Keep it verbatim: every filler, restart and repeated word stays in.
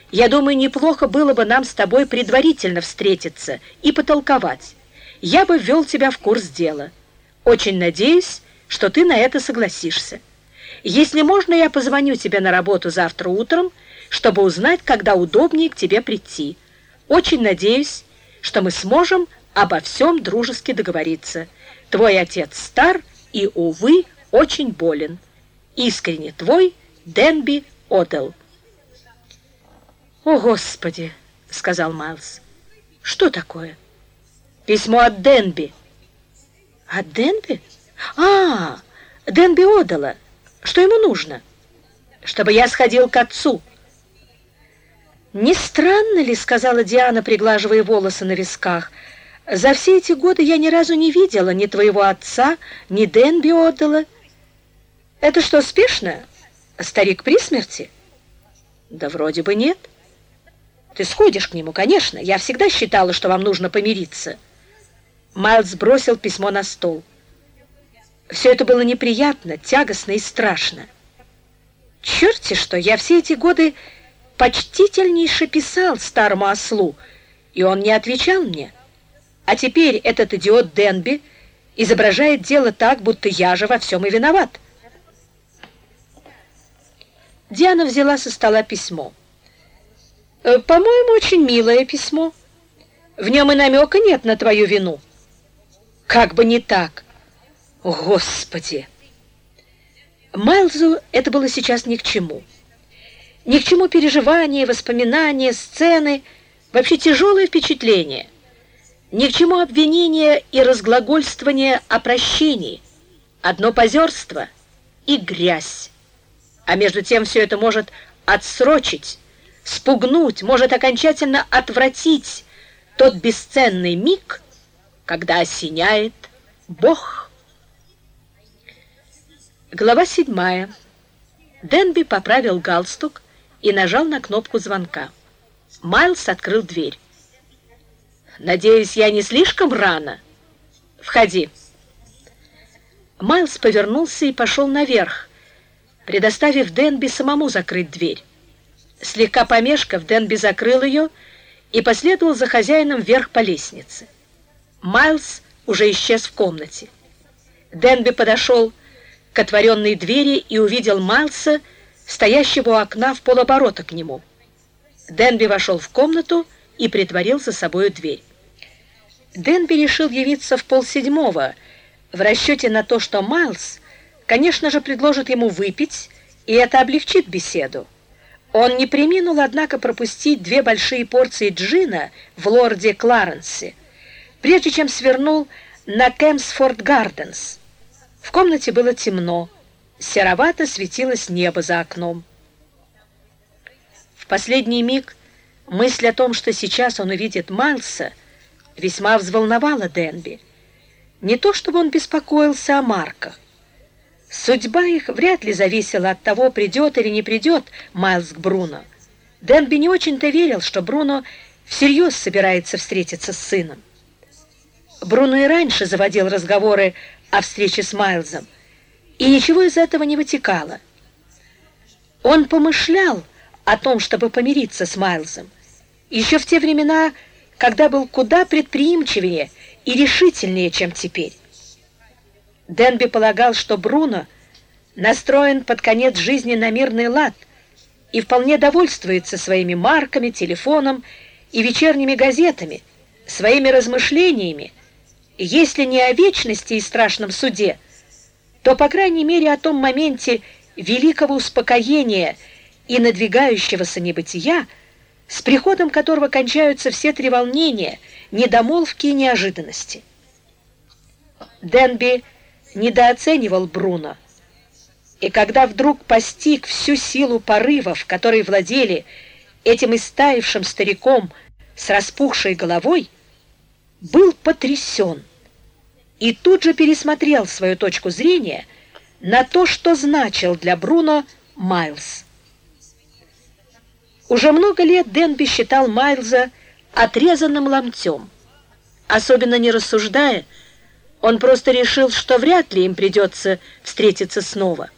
Я думаю, неплохо было бы нам с тобой предварительно встретиться и потолковать. Я бы ввел тебя в курс дела. Очень надеюсь, что ты на это согласишься. Если можно, я позвоню тебе на работу завтра утром, чтобы узнать, когда удобнее к тебе прийти. Очень надеюсь, что мы сможем обо всем дружески договориться. Твой отец стар и, увы, очень болен. Искренне твой, Денби Одell. «О, Господи!» — сказал Майлз. «Что такое?» «Письмо от Денби». «От Денби? А, Денби Оделла. Что ему нужно?» «Чтобы я сходил к отцу». «Не странно ли, — сказала Диана, приглаживая волосы на висках, — за все эти годы я ни разу не видела ни твоего отца, ни Денби Оделла. Это что, спешно? Старик при смерти?» «Да вроде бы нет». «Ты сходишь к нему, конечно. Я всегда считала, что вам нужно помириться». Майлз бросил письмо на стол. Все это было неприятно, тягостно и страшно. «Черти что, я все эти годы почтительнейше писал старому ослу, и он не отвечал мне. А теперь этот идиот Денби изображает дело так, будто я же во всем и виноват». Диана взяла со стола письмо. «По-моему, очень милое письмо. В нем и намека нет на твою вину». «Как бы не так! Господи!» Майлзу это было сейчас ни к чему. Ни к чему переживания, воспоминания, сцены, вообще тяжелое впечатление. Ни к чему обвинения и разглагольствования о прощении. Одно позерство и грязь. А между тем все это может отсрочить, спугнуть, может окончательно отвратить тот бесценный миг, когда осеняет Бог. Глава седьмая. Денби поправил галстук и нажал на кнопку звонка. Майлз открыл дверь. «Надеюсь, я не слишком рано? Входи». Майлз повернулся и пошел наверх, предоставив Денби самому закрыть дверь. Слегка помешков, Денби закрыл ее и последовал за хозяином вверх по лестнице. Майлз уже исчез в комнате. Денби подошел к отворенной двери и увидел Майлза, стоящего у окна в полоборота к нему. Денби вошел в комнату и притворил за собою дверь. Денби решил явиться в полседьмого, в расчете на то, что Майлз, конечно же, предложит ему выпить, и это облегчит беседу. Он не преминул, однако, пропустить две большие порции джина в лорде Кларенсе, прежде чем свернул на Кемсфорд-Гарденс. В комнате было темно, серовато светилось небо за окном. В последний миг мысль о том, что сейчас он увидит Майлза, весьма взволновала Денби. Не то чтобы он беспокоился о марках. Судьба их вряд ли зависела от того, придет или не придет Майлз к Бруно. Денби не очень-то верил, что Бруно всерьез собирается встретиться с сыном. Бруно и раньше заводил разговоры о встрече с Майлзом, и ничего из этого не вытекало. Он помышлял о том, чтобы помириться с Майлзом, еще в те времена, когда был куда предприимчивее и решительнее, чем теперь. Денби полагал, что Бруно настроен под конец жизни на мирный лад и вполне довольствуется своими марками, телефоном и вечерними газетами, своими размышлениями, если не о вечности и страшном суде, то, по крайней мере, о том моменте великого успокоения и надвигающегося небытия, с приходом которого кончаются все треволнения, недомолвки и неожиданности. Денби недооценивал Бруно, и когда вдруг постиг всю силу порывов, которые владели этим истаившим стариком с распухшей головой, был потрясен и тут же пересмотрел свою точку зрения на то, что значил для Бруно Майлз. Уже много лет Денби считал Майлза отрезанным ломтем. Особенно не рассуждая, он просто решил, что вряд ли им придется встретиться снова.